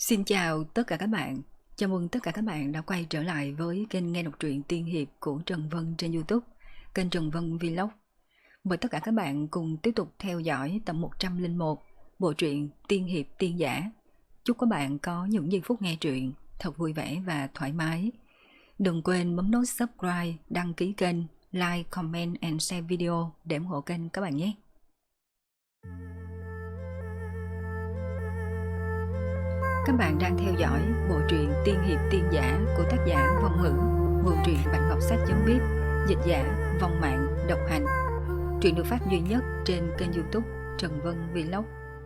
Xin chào tất cả các bạn. Chào mừng tất cả các bạn đã quay trở lại với kênh nghe đọc truyện tiên hiệp của Trần Vân trên YouTube, kênh Trần Vân Vlog. Mời tất cả các bạn cùng tiếp tục theo dõi tập 101 bộ truyện Tiên hiệp tiên giả. Chúc các bạn có những giây phút nghe truyện thật vui vẻ và thoải mái. Đừng quên bấm nút subscribe, đăng ký kênh, like, comment and share video để ủng hộ kênh các bạn nhé. Các bạn đang theo dõi bộ truyện Tiên hiệp tiên giả của tác giả Vong Ngữ, nguồn truyện Bạch Ngọc Sách.viết, dịch giả Vong Mạng độc hành. Truyện được phát duy nhất trên kênh YouTube Trần Vân Vlog.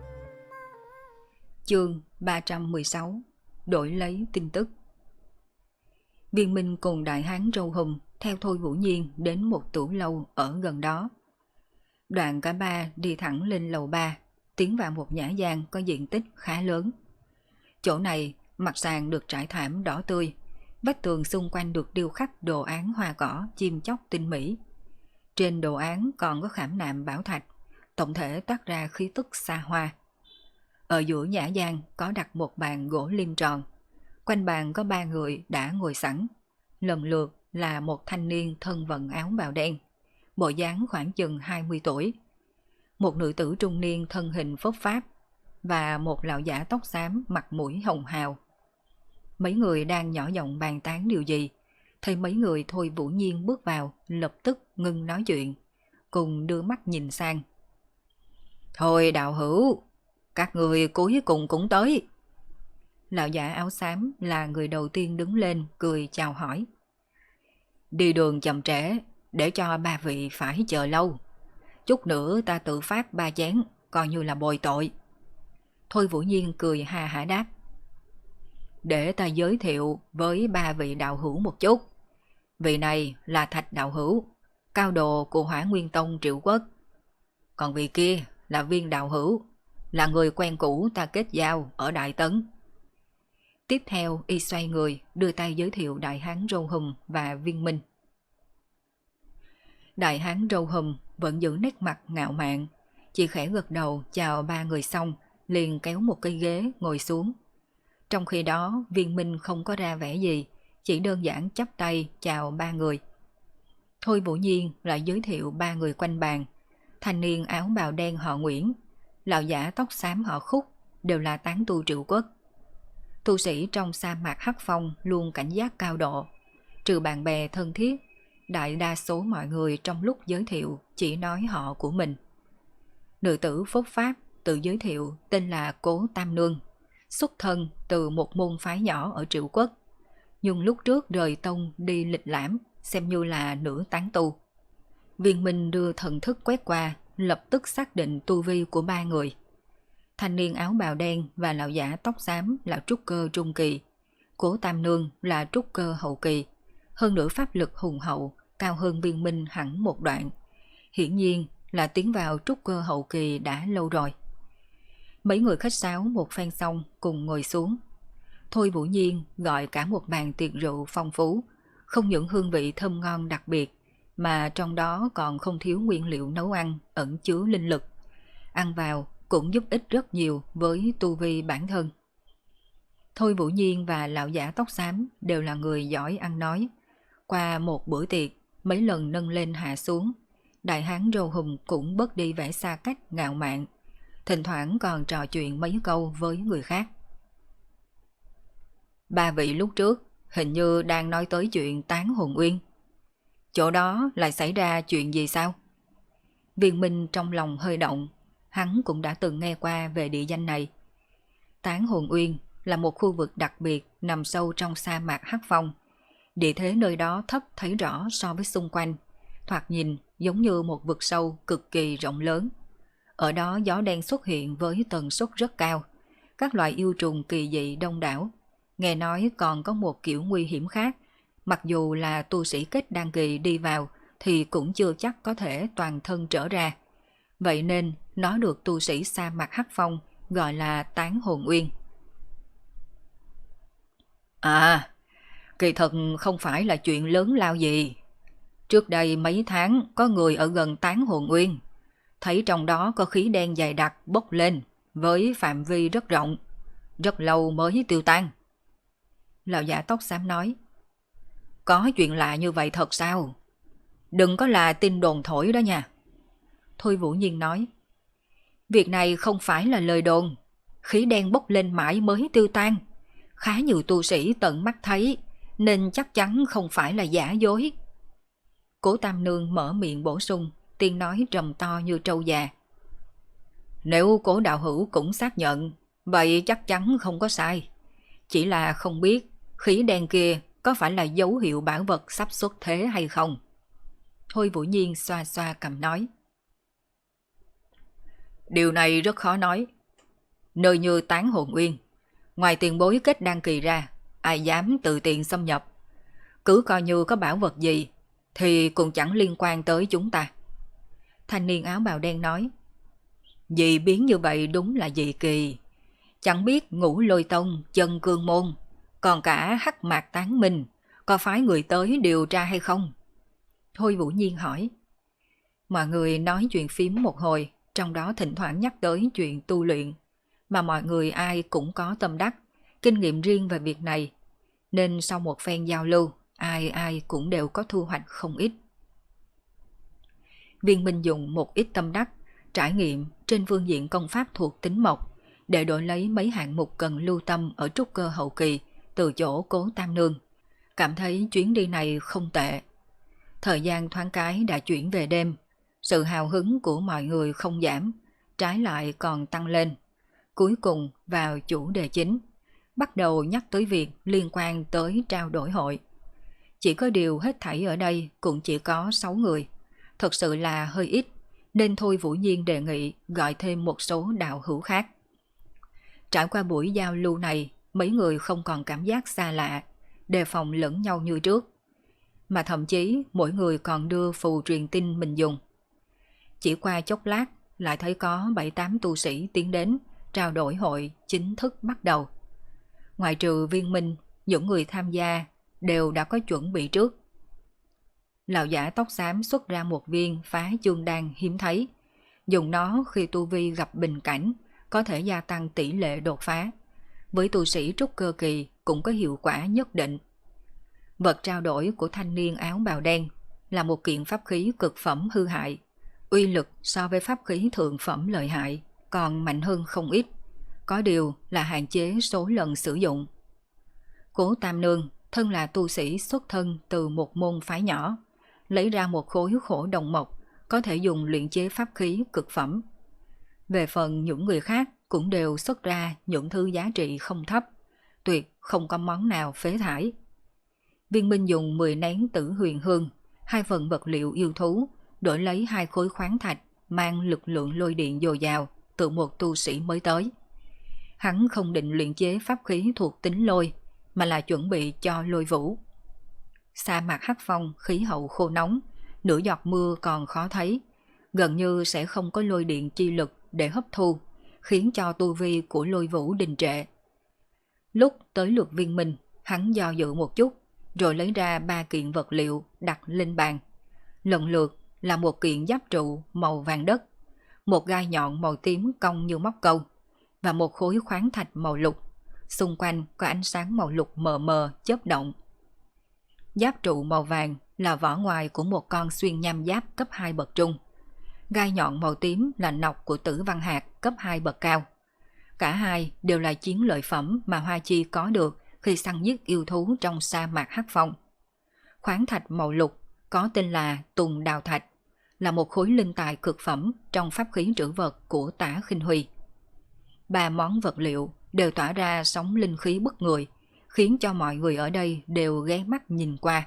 Chương 316: Đổi lấy tin tức. Viên Minh cùng đại hán râu hùm theo Thôi Vũ Nhiên đến một tủ lâu ở gần đó. Đoạn cả ba đi thẳng lên lầu 3, tiến vào một nhã gian có diện tích khá lớn. Chỗ này mặt sàn được trải thảm đỏ tươi, vách tường xung quanh được điêu khắc đồ án hoa cỏ chim chóc tinh mỹ. Trên đồ án còn có khảm nạm bảo thạch, tổng thể toát ra khí tức xa hoa. Ở giữa nhã gian có đặt một bàn gỗ liêm tròn, quanh bàn có 3 người đã ngồi sẵn, lần lượt là một thanh niên thân vận áo bào đen, bộ dáng khoảng chừng 20 tuổi, một nữ tử trung niên thân hình phốp pháp và một lão giả tóc xám mặt mũi hồng hào. Mấy người đang nhỏ giọng bàn tán điều gì, thấy mấy người Thôi Vũ Nhiên bước vào lập tức ngưng nói chuyện, cùng đưa mắt nhìn sang. Thôi đạo hữu, các người cuối cùng cũng tới. Lão giả áo xám là người đầu tiên đứng lên cười chào hỏi. Đi đường chậm trễ, để cho ba vị phải chờ lâu. Chút nữa ta tự phát 3 chén, coi như là bồi tội. Thôi Vũ Nhiên cười ha hả đáp. Để ta giới thiệu với 3 vị đạo hữu một chút. Vị này là Thạch đạo hữu, cao đồ của Hỏa Nguyên Tông Triệu Quốc. Còn vị kia là Viên đạo hữu, là người quen cũ ta kết giao ở Đại Tấn. Tiếp theo y xoay người đưa tay giới thiệu đại hán râu hùm và Viên Minh. Đại hán râu hùm vẫn giữ nét mặt ngạo mạn, chỉ khẽ gật đầu chào 3 người xong liền kéo một cây ghế ngồi xuống. Trong khi đó Viên Minh không có ra vẻ gì, chỉ đơn giản chắp tay chào 3 người. Thôi Vũ Nhiên lại giới thiệu 3 người quanh bàn. Thanh niên áo bào đen họ Nguyễn, lão giả tóc xám họ Khúc đều là tán tu Triệu Quốc. Tu sĩ trong sa mạc Hắc Phong luôn cảnh giác cao độ, trừ bạn bè thân thiết, đại đa số mọi người trong lúc giới thiệu chỉ nói họ của mình. Nữ tử phốp pháp tự giới thiệu tên là Cố Tam Nương, xuất thân từ một môn phái nhỏ ở Triệu Quốc, nhưng lúc trước rời tông đi lịch lãm, xem như là nữ tán tu. Viên Minh đưa thần thức quét qua, lập tức xác định tu vi của 3 người. Thanh niên áo bào đen và lão giả tóc xám là trúc cơ trung kỳ, Cố Tam Nương là trúc cơ hậu kỳ, hơn nữa pháp lực hùng hậu, cao hơn Viên Minh hẳn một đoạn. Hiển nhiên là tiến vào trúc cơ hậu kỳ đã lâu rồi. Mấy người khách sáo một phen xong cùng ngồi xuống. Thôi Vũ Nhiên gọi cả một bàn tiệc rượu phong phú, không những hương vị thơm ngon đặc biệt, mà trong đó còn không thiếu nguyên liệu nấu ăn ẩn chứa linh lực. Ăn vào cũng giúp ích rất nhiều với tu vi bản thân. Thôi Vũ Nhiên và lão giả tóc xám đều là người giỏi ăn nói. Qua một bữa tiệc, mấy lần nâng lên hạ xuống, đại hán râu hùm cũng bớt đi vẻ xa cách ngạo mạn, thỉnh thoảng còn trò chuyện mấy câu với người khác. 3 vị lúc trước hình như đang nói tới chuyện Tán Hồn Uyên. Chỗ đó lại xảy ra chuyện gì sao? Viên Minh trong lòng hơi động, hắn cũng đã từng nghe qua về địa danh này. Tán Hồn Uyên là một khu vực đặc biệt nằm sâu trong sa mạc Hắc Phong. Địa thế nơi đó thấp thấy rõ so với xung quanh, thoạt nhìn giống như một vực sâu cực kỳ rộng lớn. Ở đó gió đen xuất hiện với tần suất rất cao, các loại yêu trùng kỳ dị đông đảo. Nghe nói còn có một kiểu nguy hiểm khác, mặc dù là tu sĩ kết đan kỳ đi vào thì cũng chưa chắc có thể toàn thân trở ra. Vậy nên nó được tu sĩ sa mạc Hắc Phong gọi là Tán Hồn Uyên. À, kỳ thật không phải là chuyện lớn lao gì. Trước đây mấy tháng có người ở gần Tán Hồn Uyên, thấy trong đó có khí đen dày đặc bốc lên với phạm vi rất rộng. rất lâu mới tiêu tan. Lão giả tóc xám nói. Có chuyện lạ như vậy thật sao? Đừng có là tin đồn thổi đó nha. Thôi Vũ Nhiên nói. Việc này không phải là lời đồn. Khí đen bốc lên mãi mới tiêu tan. Khá nhiều tu sĩ tận mắt thấy, nên chắc chắn không phải là giả dối. Cố Tam Nương mở miệng bổ sung, tiếng nói trầm to như trâu già. Nếu Cố đạo hữu cũng xác nhận, vậy chắc chắn không có sai. Chỉ là không biết khí đen kia có phải là dấu hiệu bảo vật sắp xuất thế hay không. Thôi Vũ Nhiên xoa xoa cầm nói. Điều này rất khó nói. Nơi như Tán Hồn Uyên, ngoài tiền bối kết đăng kỳ ra, ai dám tự tiện xâm nhập. Cứ coi như có bảo vật gì thì cũng chẳng liên quan tới chúng ta. Thanh niên áo bào đen nói. Dị biến như vậy đúng là dị kỳ. Chẳng biết Ngũ Lôi Tông, Chân Cương Môn, còn cả Hắc Mạc Tán Minh, có phái người tới điều tra hay không? Thôi Vũ Nhiên hỏi. Mọi người nói chuyện phím một hồi, trong đó thỉnh thoảng nhắc tới chuyện tu luyện, mà mọi người ai cũng có tâm đắc, kinh nghiệm riêng về việc này, nên sau một phen giao lưu, ai cũng đều có thu hoạch không ít. Viên Minh dùng một ít tâm đắc, trải nghiệm trên phương diện công pháp thuộc tính mộc, để đổi lấy mấy hạng mục cần lưu tâm ở trúc cơ hậu kỳ từ chỗ Cố Tam Nương. Cảm thấy chuyến đi này không tệ. Thời gian thoáng cái đã chuyển về đêm, sự hào hứng của mọi người không giảm, trái lại còn tăng lên. Cuối cùng vào chủ đề chính, bắt đầu nhắc tới việc liên quan tới trao đổi hội. Chỉ có điều hết thảy ở đây cũng chỉ có 6 người, thật sự là hơi ít, nên thôi Vũ Nhiên đề nghị gọi thêm một số đạo hữu khác. Trải qua buổi giao lưu này, mấy người không còn cảm giác xa lạ, đề phòng lẫn nhau như trước, mà thậm chí mỗi người còn đưa phù truyền tin mình dùng. Chỉ qua chốc lát lại thấy có 7-8 tu sĩ tiến đến, trao đổi hội chính thức bắt đầu. Ngoài trừ Viên Minh, những người tham gia đều đã có chuẩn bị trước. Lão giả tóc xám xuất ra một viên phá chương đan hiếm thấy, dùng nó khi tu vi gặp bình cảnh, có thể gia tăng tỷ lệ đột phá. Với tu sĩ trúc cơ kỳ cũng có hiệu quả nhất định. Vật trao đổi của thanh niên áo bào đen là một kiện pháp khí cực phẩm hư hại, uy lực so với pháp khí thượng phẩm lợi hại còn mạnh hơn không ít, có điều là hạn chế số lần sử dụng. Cố Tam Nương thân là tu sĩ xuất thân từ một môn phái nhỏ, lấy ra một khối khổ đồng mộc có thể dùng luyện chế pháp khí cực phẩm. Về phần những người khác cũng đều xuất ra những thứ giá trị không thấp, tuyệt không có món nào phế thải. Viên Minh dùng 10 nén tử huyền hương, 2 phần vật liệu yêu thú, đổi lấy 2 khối khoáng thạch mang lực lượng lôi điện dồi dào từ một tu sĩ mới tới. Hắn không định luyện chế pháp khí thuộc tính lôi, mà là chuẩn bị cho Lôi Vũ. Sa mạc hắc phong khí hậu khô nóng, nửa giọt mưa còn khó thấy, gần như sẽ không có lôi điện chi lực để hấp thu, khiến cho tu vi của Lôi Vũ đình trệ. Lúc tới lượt Viên Minh, hắn do dự một chút, rồi lấy ra 3 kiện vật liệu đặt lên bàn. Lần lượt là một kiện giáp trụ màu vàng đất, một gai nhọn màu tím cong như móc câu, và một khối khoáng thạch màu lục. Xung quanh có ánh sáng màu lục mờ mờ chớp động. Giáp trụ màu vàng là vỏ ngoài của một con xuyên nham giáp cấp 2 bậc trung. Gai nhọn màu tím là nọc của Tử Văn Hạt cấp 2 bậc cao. Cả hai đều là chiến lợi phẩm mà Hoa Chi có được khi săn giết yêu thú trong sa mạc hắc phong. Khoáng thạch màu lục có tên là Tùng Đào Thạch, là một khối linh tài cực phẩm trong pháp khí trữ vật của Tả Khinh Huy. 3 món vật liệu đều tỏa ra sóng linh khí bức người, khiến cho mọi người ở đây đều ghé mắt nhìn qua.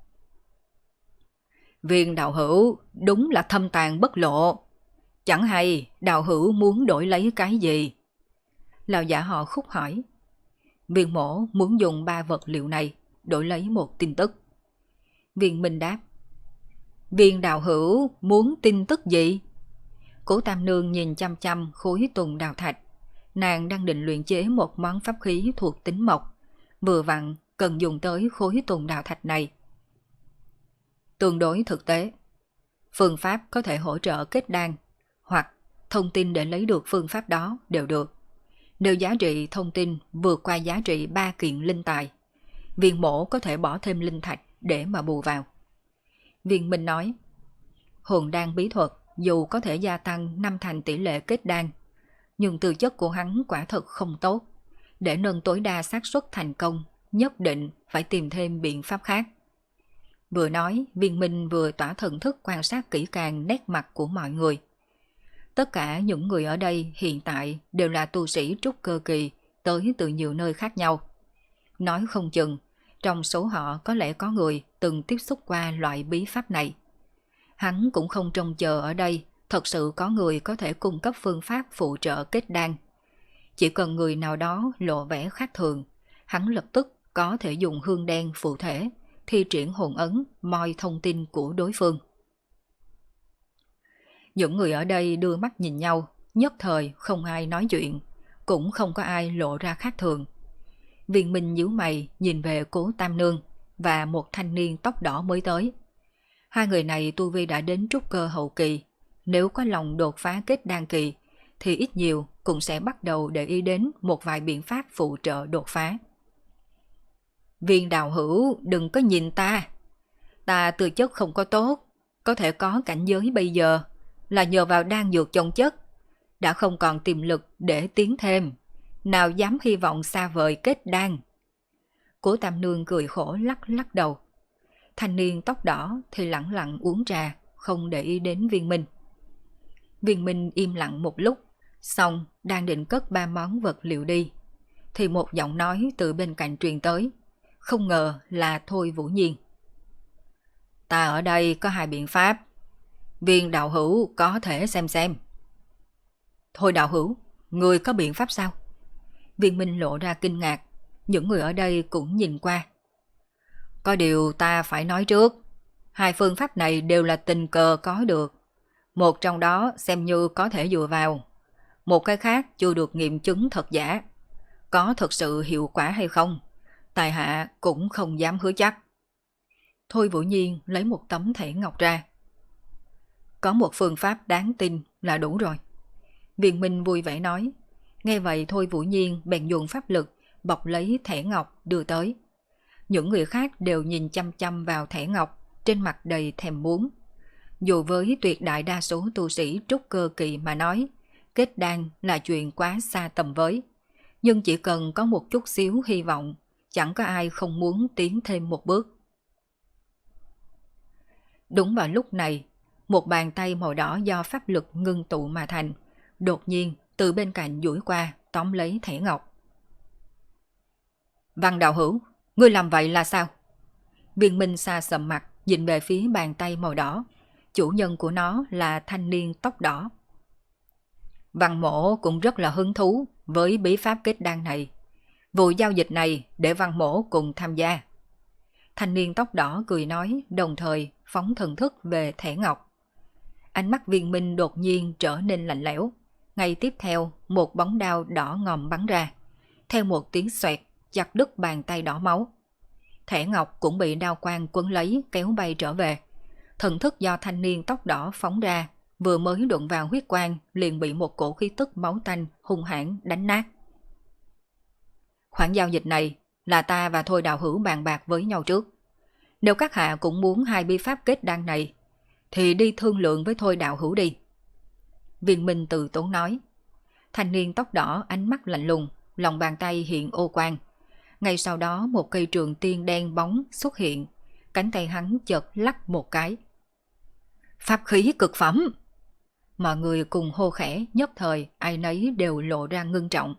Viên đạo hữu đúng là thâm tàng bất lộ. Chẳng hay đạo hữu muốn đổi lấy cái gì? Lão giả họ Khúc hỏi. Viên mổ muốn dùng 3 vật liệu này đổi lấy một tin tức. Viên Minh đáp. Viên đạo hữu muốn tin tức gì? Cố Tam Nương nhìn chăm chăm khối Tùng Đào Thạch. Nàng đang định luyện chế một món pháp khí thuộc tính mộc, vừa vặn cần dùng tới khối Tùng Đào Thạch này. Tương đối thực tế, phương pháp có thể hỗ trợ kết đan, hoặc thông tin để lấy được phương pháp đó đều được. Nếu giá trị thông tin vượt qua giá trị 3 kiện linh tài, viên mổ có thể bỏ thêm linh thạch để mà bù vào. Viên Minh nói, hồn đan bí thuật dù có thể gia tăng 5 thành tỷ lệ kết đan, nhưng tư chất của hắn quả thật không tốt. Để nâng tối đa xác suất thành công, nhất định phải tìm thêm biện pháp khác. Vừa nói, Viên Minh vừa tỏa thần thức quan sát kỹ càng nét mặt của mọi người. Tất cả những người ở đây hiện tại đều là tu sĩ trúc cơ kỳ tới từ nhiều nơi khác nhau. Nói không chừng, trong số họ có lẽ có người từng tiếp xúc qua loại bí pháp này. Hắn cũng không trông chờ ở đây thật sự có người có thể cung cấp phương pháp phụ trợ kết đan. Chỉ cần người nào đó lộ vẻ khác thường, hắn lập tức có thể dùng hương đen phụ thể, thi triển hồn ấn, moi thông tin của đối phương. Những người ở đây đưa mắt nhìn nhau, nhất thời không ai nói chuyện, cũng không có ai lộ ra khác thường. Viên Minh nhíu mày nhìn về Cố Tam Nương và một thanh niên tóc đỏ mới tới. Hai người này tu vi đã đến trúc cơ hậu kỳ, nếu có lòng đột phá kết đan kỳ thì ít nhiều cũng sẽ bắt đầu để ý đến một vài biện pháp phụ trợ đột phá. Viên đạo hữu đừng có nhìn ta. Ta tư chất không có tốt, có thể có cảnh giới bây giờ là nhờ vào đan dược chồng chất, đã không còn tiềm lực để tiến thêm, nào dám hy vọng xa vời kết đan. Cố Tam Nương cười khổ lắc lắc đầu. Thanh niên tóc đỏ thì lẳng lặng uống trà, không để ý đến Viên Minh. Viên Minh im lặng một lúc, xong đang định cất 3 món vật liệu đi, thì một giọng nói từ bên cạnh truyền tới, không ngờ là Thôi Vũ Nhiên. Ta ở đây có 2 biện pháp, Viên đạo hữu có thể xem. Thôi đạo hữu, người có biện pháp sao? Viên Minh lộ ra kinh ngạc, những người ở đây cũng nhìn qua. Có điều ta phải nói trước, 2 phương pháp này đều là tình cờ có được. Một trong đó xem như có thể dựa vào, một cái khác chưa được nghiệm chứng thật giả. Có thực sự hiệu quả hay không, tài hạ cũng không dám hứa chắc. Thôi Vũ Nhiên lấy một tấm thẻ ngọc ra. Có một phương pháp đáng tin là đủ rồi. Viên Minh vui vẻ nói. Nghe vậy Thôi Vũ Nhiên bèn dùng pháp lực bọc lấy thẻ ngọc đưa tới. Những người khác đều nhìn chăm chăm vào thẻ ngọc, trên mặt đầy thèm muốn. Dù với tuyệt đại đa số tu sĩ trúc cơ kỳ mà nói, kết đan là chuyện quá xa tầm với. Nhưng chỉ cần có một chút xíu hy vọng, chẳng có ai không muốn tiến thêm một bước. Đúng vào lúc này, một bàn tay màu đỏ do pháp lực ngưng tụ mà thành, đột nhiên từ bên cạnh duỗi qua tóm lấy thẻ ngọc. Văn đạo hữu, ngươi làm vậy là sao? Viên Minh xa sầm mặt nhìn về phía bàn tay màu đỏ. Chủ nhân của nó là thanh niên tóc đỏ. Văn mổ cũng rất là hứng thú với bí pháp kết đan này. Vụ giao dịch này để Văn mổ cùng tham gia. Thanh niên tóc đỏ cười nói, đồng thời phóng thần thức về thẻ ngọc. Ánh mắt Viên Minh đột nhiên trở nên lạnh lẽo. Ngay tiếp theo, một bóng đao đỏ ngòm bắn ra. Theo một tiếng xoẹt, chặt đứt bàn tay đỏ máu. Thẻ ngọc cũng bị đao quang quấn lấy kéo bay trở về. Thần thức do thanh niên tóc đỏ phóng ra, vừa mới đụng vào huyết quang liền bị một cổ khí tức máu tanh hung hãn đánh nát. Khoản giao dịch này là ta và Thôi đạo hữu bàn bạc với nhau trước. Nếu các hạ cũng muốn 2 bí pháp kết đan này, thì đi thương lượng với Thôi đạo hữu đi. Viên Minh từ tốn nói. Thanh niên tóc đỏ ánh mắt lạnh lùng, lòng bàn tay hiện ô quang. Ngay sau đó một cây trường tiên đen bóng xuất hiện, cánh tay hắn chợt lắc một cái. Pháp khí cực phẩm! Mọi người cùng hô khẽ, nhất thời ai nấy đều lộ ra ngưng trọng.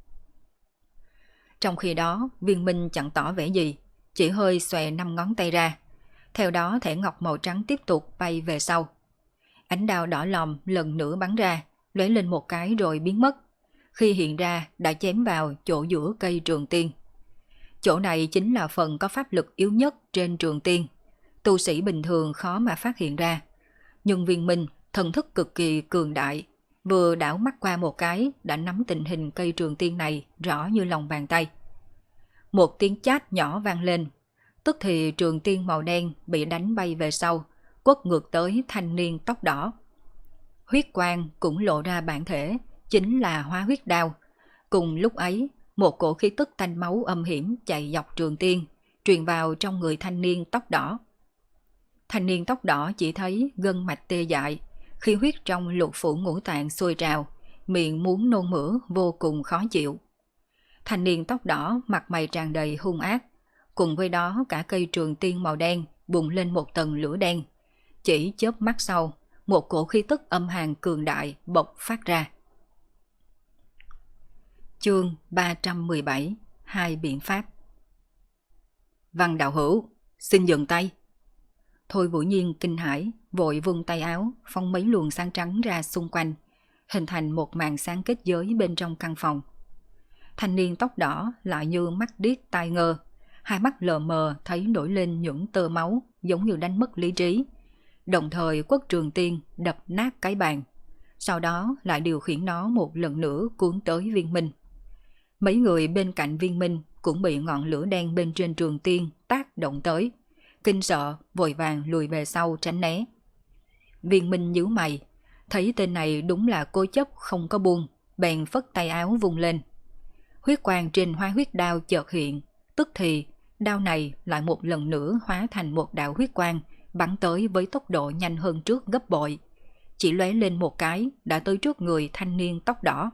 Trong khi đó, Viên Minh chẳng tỏ vẻ gì, chỉ hơi xòe 5 ngón tay ra. Theo đó thẻ ngọc màu trắng tiếp tục bay về sau. Ánh đao đỏ lòm lần nữa bắn ra, lóe lên một cái rồi biến mất. Khi hiện ra đã chém vào chỗ giữa cây trường tiên. Chỗ này chính là phần có pháp lực yếu nhất trên trường tiên. Tu sĩ bình thường khó mà phát hiện ra. Nhưng Viên Minh thần thức cực kỳ cường đại, vừa đảo mắt qua một cái đã nắm tình hình cây trường tiên này rõ như lòng bàn tay. Một tiếng chát nhỏ vang lên, tức thì trường tiên màu đen bị đánh bay về sau, quất ngược tới thanh niên tóc đỏ. Huyết quang cũng lộ ra bản thể, chính là hóa huyết đao, Cùng lúc ấy, một cổ khí tức tanh máu âm hiểm chạy dọc Trường Tiên, truyền vào trong người thanh niên tóc đỏ. Thanh niên tóc đỏ chỉ thấy gân mạch tê dại, khí huyết trong lục phủ ngũ tạng sôi trào, miệng muốn nôn mửa vô cùng khó chịu. Thanh niên tóc đỏ mặt mày tràn đầy hung ác, cùng với đó cả cây Trường Tiên màu đen bùng lên một tầng lửa đen. Chỉ chớp mắt sau, một cổ khí tức âm hàn cường đại bộc phát ra. Chương 317: Hai biện pháp. Văn đạo hữu, xin dừng tay. Thôi Vũ Nhiên kinh hãi, vội vung tay áo, phóng mấy luồng sáng trắng ra xung quanh, hình thành một màn sáng kết giới bên trong căn phòng. Thanh niên tóc đỏ lại như mắt điếc tai ngơ, hai mắt lờ mờ thấy nổi lên những tơ máu giống như đánh mất lý trí, đồng thời quất Trường Tiên đập nát cái bàn, sau đó lại điều khiển nó một lần nữa cuốn tới Viên Minh. Mấy người bên cạnh Viên Minh cũng bị ngọn lửa đen bên trên Trường Tiên tác động tới, kinh sợ vội vàng lùi về sau tránh né. Viên Minh nhíu mày, thấy tên này đúng là cố chấp không có buông, bèn phất tay áo vung lên. Huyết quang trên hóa huyết đao chợt hiện, tức thì đao này lại một lần nữa hóa thành một đạo huyết quang, bắn tới với tốc độ nhanh hơn trước gấp bội. Chỉ lóe lên một cái đã tới trước người thanh niên tóc đỏ.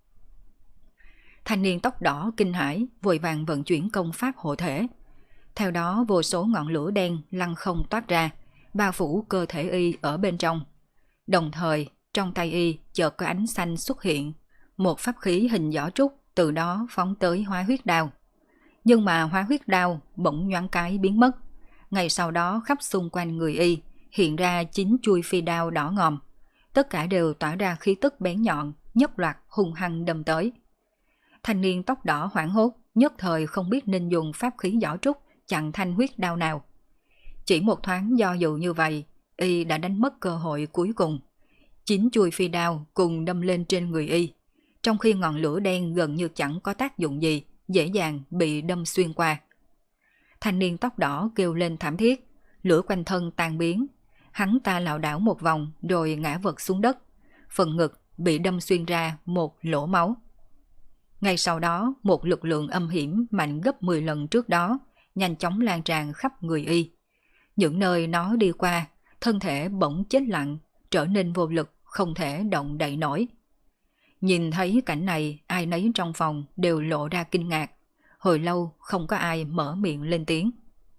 Thanh niên tóc đỏ kinh hãi, vội vàng vận chuyển công pháp hộ thể. Theo đó vô số ngọn lửa đen lăng không toát ra, bao phủ cơ thể y ở bên trong. Đồng thời, trong tay y chợt có ánh xanh xuất hiện, một pháp khí hình giỏ trúc từ đó phóng tới hóa huyết đao. Nhưng mà hóa huyết đao bỗng nhoáng cái biến mất. Ngay sau đó khắp xung quanh người y hiện ra 9 chuôi phi đao đỏ ngòm. Tất cả đều tỏa ra khí tức bén nhọn, nhất loạt hung hăng đâm tới. Thanh niên tóc đỏ hoảng hốt, nhất thời không biết nên dùng pháp khí giỏ trúc chặn thanh huyết đao nào. Chỉ một thoáng do dự như vậy, y đã đánh mất cơ hội cuối cùng. 9 chuôi phi đao cùng đâm lên trên người y, trong khi ngọn lửa đen gần như chẳng có tác dụng gì, dễ dàng bị đâm xuyên qua. Thanh niên tóc đỏ kêu lên thảm thiết, lửa quanh thân tan biến. Hắn ta lảo đảo một vòng rồi ngã vật xuống đất, phần ngực bị đâm xuyên ra một lỗ máu. Ngay sau đó, một lực lượng âm hiểm mạnh gấp 10 lần trước đó nhanh chóng lan tràn khắp người y. Những nơi nó đi qua, thân thể bỗng chết lặng, trở nên vô lực, không thể động đậy nổi. Nhìn thấy cảnh này, ai nấy trong phòng đều lộ ra kinh ngạc. Hồi lâu không có ai mở miệng lên tiếng.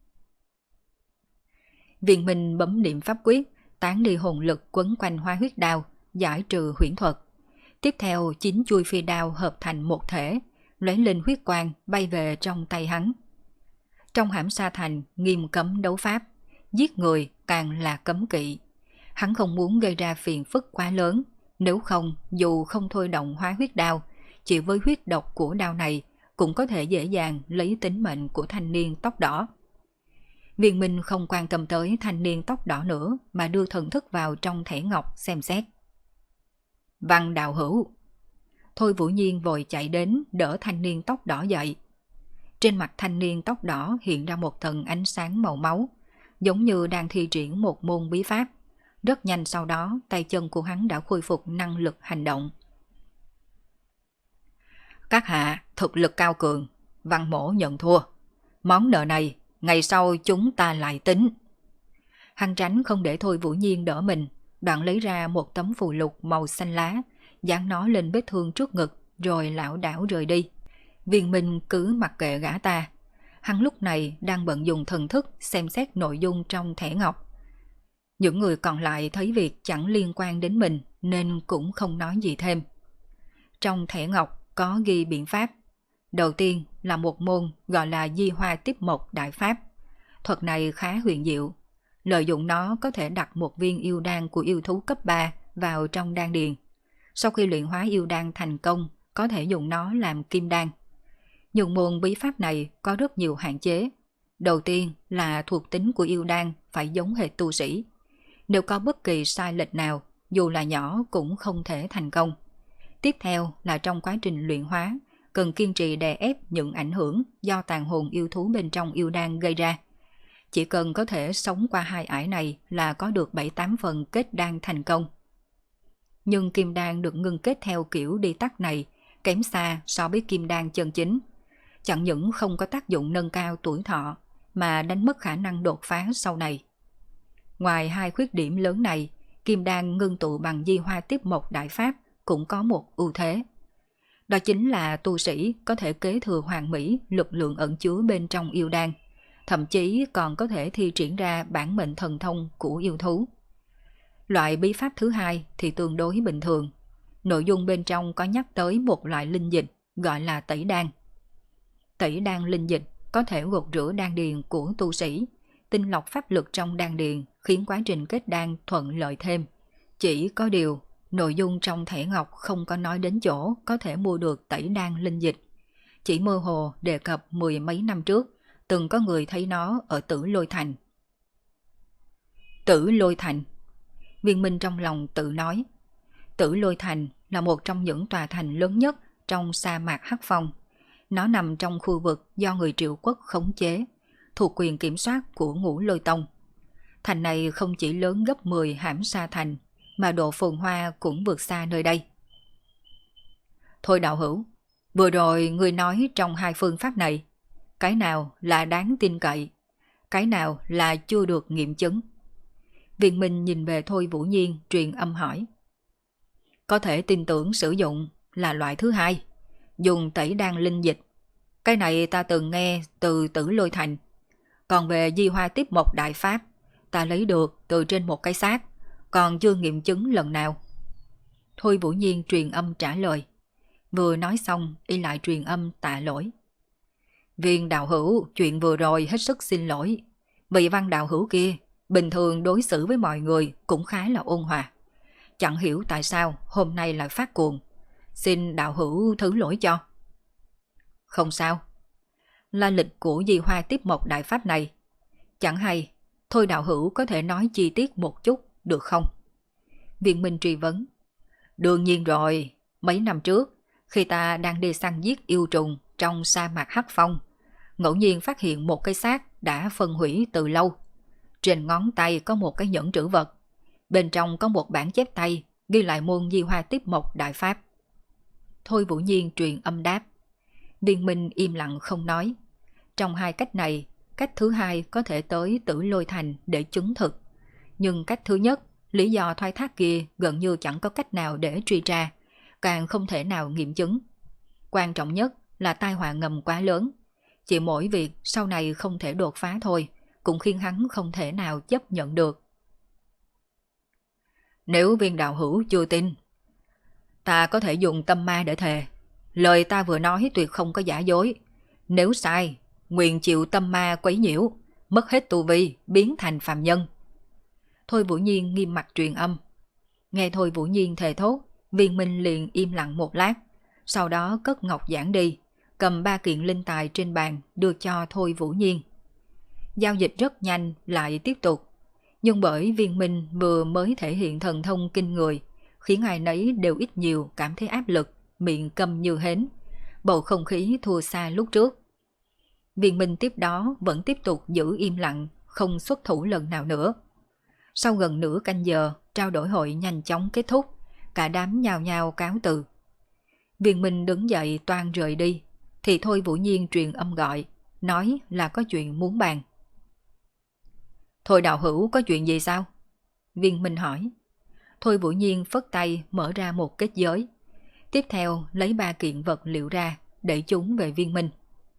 Viên Minh bấm niệm pháp quyết, tán đi hồn lực quấn quanh hóa huyết đao, giải trừ huyễn thuật. Tiếp theo 9 chuôi phi đao hợp thành một thể, lóe lên huyết quang bay về trong tay hắn. Trong Hãm Sa Thành nghiêm cấm đấu pháp, giết người càng là cấm kỵ. Hắn không muốn gây ra phiền phức quá lớn, nếu không dù không thôi động hóa huyết đao, chỉ với huyết độc của đao này cũng có thể dễ dàng lấy tính mệnh của thanh niên tóc đỏ. Viên Minh không quan tâm tới thanh niên tóc đỏ nữa mà đưa thần thức vào trong thẻ ngọc xem xét. Văn đạo hữu. Thôi Vũ Nhiên vội chạy đến đỡ thanh niên tóc đỏ dậy. Trên mặt thanh niên tóc đỏ hiện ra một tầng ánh sáng màu máu, giống như đang thi triển một môn bí pháp. Rất nhanh sau đó tay chân của hắn đã khôi phục năng lực hành động. Các hạ thực lực cao cường, Văn mỗ nhận thua. Món nợ này ngày sau chúng ta lại tính. Hắn tránh không để Thôi Vũ Nhiên đỡ mình, đoạn lấy ra một tấm phù lục màu xanh lá, dán nó lên vết thương trước ngực rồi lảo đảo rời đi. Viên Minh cứ mặc kệ gã ta. Hắn lúc này đang bận dùng thần thức xem xét nội dung trong thẻ ngọc. Những người còn lại thấy việc chẳng liên quan đến mình nên cũng không nói gì thêm. Trong thẻ ngọc có ghi biện pháp. Đầu tiên là một môn gọi là Di Hoa Tiếp Mộc Đại Pháp. Thuật này khá huyền diệu. Lợi dụng nó có thể đặt một viên yêu đan của yêu thú cấp 3 vào trong đan điền. Sau khi luyện hóa yêu đan thành công, có thể dùng nó làm kim đan. Nhưng môn bí pháp này có rất nhiều hạn chế. Đầu tiên là thuộc tính của yêu đan phải giống hệt tu sĩ. Nếu có bất kỳ sai lệch nào, dù là nhỏ cũng không thể thành công. Tiếp theo là trong quá trình luyện hóa, cần kiên trì đè ép những ảnh hưởng do tàn hồn yêu thú bên trong yêu đan gây ra. Chỉ cần có thể sống qua hai ải này là có được 7-8 phần kết đan thành công. Nhưng kim đan được ngưng kết theo kiểu đi tắt này, kém xa so với kim đan chân chính. Chẳng những không có tác dụng nâng cao tuổi thọ, mà đánh mất khả năng đột phá sau này. Ngoài hai khuyết điểm lớn này, kim đan ngưng tụ bằng di hoa tiếp mộc đại pháp cũng có một ưu thế. Đó chính là tu sĩ có thể kế thừa hoàn mỹ lực lượng ẩn chứa bên trong yêu đan, thậm chí còn có thể thi triển ra bản mệnh thần thông của yêu thú. Loại bí pháp thứ hai thì tương đối bình thường. Nội dung bên trong có nhắc tới một loại linh dịch gọi là tẩy đan. Tẩy đan linh dịch có thể gột rửa đan điền của tu sĩ, tinh lọc pháp lực trong đan điền, khiến quá trình kết đan thuận lợi thêm. Chỉ có điều, nội dung trong thẻ ngọc không có nói đến chỗ có thể mua được tẩy đan linh dịch. Chỉ mơ hồ đề cập mười mấy năm trước, từng có người thấy nó ở Tử Lôi Thành. Tử Lôi Thành. Viên Minh trong lòng tự nói. Tử Lôi Thành là một trong những tòa thành lớn nhất trong sa mạc Hắc Phong. Nó nằm trong khu vực do người Triệu Quốc khống chế, thuộc quyền kiểm soát của Ngũ Lôi Tông. Thành này không chỉ lớn gấp 10 Hãm Sa Thành, mà độ phồn hoa cũng vượt xa nơi đây. Thôi đạo hữu, vừa rồi ngươi nói trong hai phương pháp này, cái nào là đáng tin cậy, cái nào là chưa được nghiệm chứng? Viên Minh nhìn về Thôi Vũ Nhiên truyền âm hỏi. Có thể tin tưởng sử dụng là loại thứ hai, dùng tẩy đan linh dịch. Cái này ta từng nghe từ Tử Lôi Thành. Còn về di hoa tiếp mộc đại pháp, ta lấy được từ trên một cái xác, còn chưa nghiệm chứng lần nào. Thôi Vũ Nhiên truyền âm trả lời. Vừa nói xong, y lại truyền âm tạ lỗi. Viên đạo hữu, chuyện vừa rồi hết sức xin lỗi. Vị Văn đạo hữu kia, bình thường đối xử với mọi người cũng khá là ôn hòa. Chẳng hiểu tại sao hôm nay lại phát cuồng. Xin đạo hữu thứ lỗi cho. Không sao. La lịch của di hoa tiếp mộc đại pháp này, chẳng hay, thôi đạo hữu có thể nói chi tiết một chút được không? Viên Minh truy vấn. Đương nhiên rồi, mấy năm trước, khi ta đang đi săn giết yêu trùng trong sa mạc Hắc Phong, ngẫu nhiên phát hiện một cái xác đã phân hủy từ lâu. Trên ngón tay có một cái nhẫn trữ vật, bên trong có một bản chép tay ghi lại môn di hoa tiếp mộc đại pháp. Thôi Vũ Nhiên truyền âm đáp. Viên Minh im lặng không nói. Trong hai cách này, cách thứ hai có thể tới Tử Lôi Thành để chứng thực. Nhưng cách thứ nhất, lý do thoái thác kia gần như chẳng có cách nào để truy tra, càng không thể nào nghiệm chứng. Quan trọng nhất là tai họa ngầm quá lớn. Chỉ mỗi việc sau này không thể đột phá thôi, cũng khiến hắn không thể nào chấp nhận được. Nếu Viên đạo hữu chưa tin, ta có thể dùng tâm ma để thề. Lời ta vừa nói tuyệt không có giả dối. Nếu sai, nguyện chịu tâm ma quấy nhiễu, mất hết tu vi, biến thành phàm nhân. Thôi Vũ Nhiên nghiêm mặt truyền âm. Nghe Thôi Vũ Nhiên thề thốt, Viên Minh liền im lặng một lát, sau đó cất ngọc giảng đi, cầm 3 kiện linh tài trên bàn đưa cho Thôi Vũ Nhiên. Giao dịch rất nhanh lại tiếp tục, nhưng bởi Viên Minh vừa mới thể hiện thần thông kinh người, khiến ai nấy đều ít nhiều cảm thấy áp lực, miệng câm như hến, bầu không khí thua xa lúc trước. Viên Minh tiếp đó vẫn tiếp tục giữ im lặng, không xuất thủ lần nào nữa. Sau gần nửa canh giờ, trao đổi hội nhanh chóng kết thúc, cả đám nhao nhao cáo từ. Viên Minh đứng dậy toan rời đi, thì Thôi Vũ Nhiên truyền âm gọi, nói là có chuyện muốn bàn. Thôi đạo hữu có chuyện gì sao? Viên Minh hỏi. Thôi Vũ Nhiên phất tay mở ra một kết giới. Tiếp theo lấy 3 kiện vật liệu ra, để chúng về Viên Minh.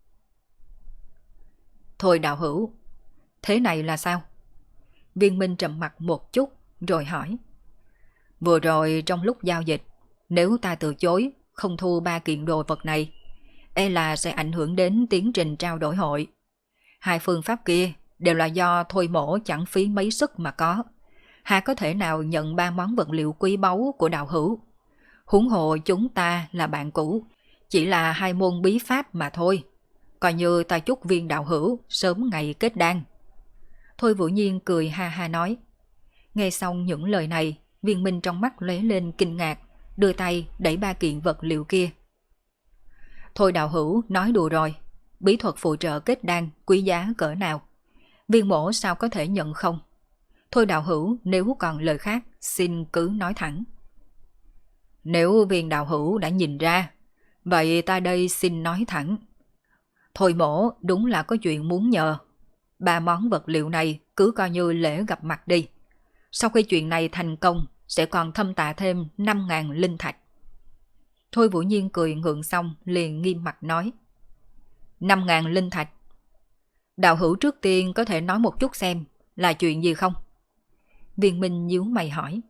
Thôi đạo hữu, thế này là sao? Viên Minh trầm mặt một chút, rồi hỏi. Vừa rồi trong lúc giao dịch, nếu ta từ chối, không thu 3 kiện đồ vật này, e là sẽ ảnh hưởng đến tiến trình trao đổi hội. Hai phương pháp kia đều là do Thôi mổ chẳng phí mấy sức mà có. Hà có thể nào nhận 3 món vật liệu quý báu của đạo hữu? Huống hồ chúng ta là bạn cũ, chỉ là 2 môn bí pháp mà thôi. Coi như ta chúc Viên đạo hữu sớm ngày kết đan. Thôi Vũ Nhiên cười ha ha nói. Nghe xong những lời này, Viên Minh trong mắt lóe lên kinh ngạc, đưa tay đẩy 3 kiện vật liệu kia. Thôi đạo hữu nói đùa rồi, bí thuật phụ trợ kết đan quý giá cỡ nào? Viên mổ sao có thể nhận không? Thôi đạo hữu nếu còn lời khác, xin cứ nói thẳng. Nếu Viên đạo hữu đã nhìn ra, Vậy ta đây xin nói thẳng. Thôi mổ đúng là có chuyện muốn nhờ. 3 món vật liệu này cứ coi như lễ gặp mặt đi. Sau khi chuyện này thành công, sẽ còn thâm tạ thêm 5.000 linh thạch. Thôi Vũ Nhiên cười ngượng xong liền nghiêm mặt nói. 5.000 linh thạch. Đạo hữu trước tiên có thể nói một chút xem là chuyện gì không? Viên Minh nhíu mày hỏi.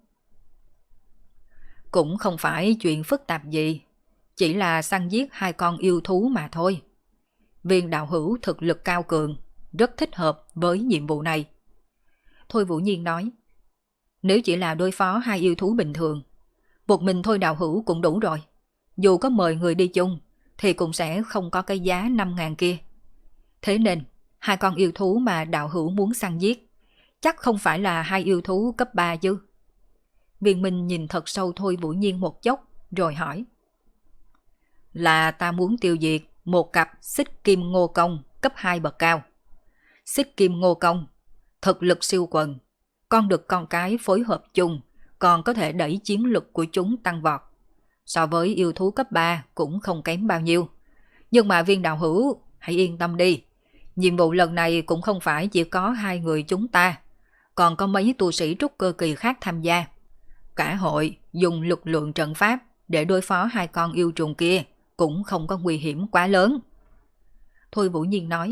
Cũng không phải chuyện phức tạp gì, chỉ là săn giết 2 con yêu thú mà thôi. Viên đạo hữu thực lực cao cường, rất thích hợp với nhiệm vụ này. Thôi Vũ Nhiên nói. Nếu chỉ là đối phó 2 yêu thú bình thường, một mình Thôi đạo hữu cũng đủ rồi. Dù có mời người đi chung, thì cũng sẽ không có cái giá 5.000 kia. Thế nên, 2 con yêu thú mà đạo hữu muốn săn giết, chắc không phải là 2 yêu thú cấp 3 chứ. Viên Minh nhìn thật sâu Thôi Vũ Nhiên một chốc, rồi hỏi. Là ta muốn tiêu diệt một cặp xích kim ngô công cấp 2 bậc cao. Xích kim ngô công, thực lực siêu quần, con đực con cái phối hợp chung, còn có thể đẩy chiến lực của chúng tăng vọt. So với yêu thú cấp 3 cũng không kém bao nhiêu. Nhưng mà Viên đạo hữu, hãy yên tâm đi. Nhiệm vụ lần này cũng không phải chỉ có 2 người chúng ta, còn có mấy tu sĩ trúc cơ kỳ khác tham gia. Cả hội dùng lực lượng trận pháp để đối phó 2 con yêu trùng kia cũng không có nguy hiểm quá lớn. Thôi Vũ Nhiên nói.